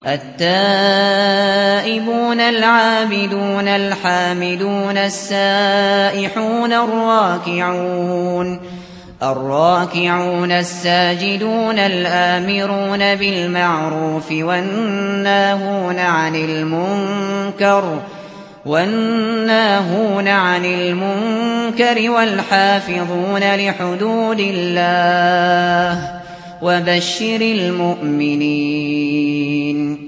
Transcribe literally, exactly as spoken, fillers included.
التائبون العابدون الحامدون السائحون الراكعون الراكعون الساجدون الآمرون بالمعروف والناهون عن المنكر والناهون عن المنكر والحافظون لحدود الله وبشر المؤمنين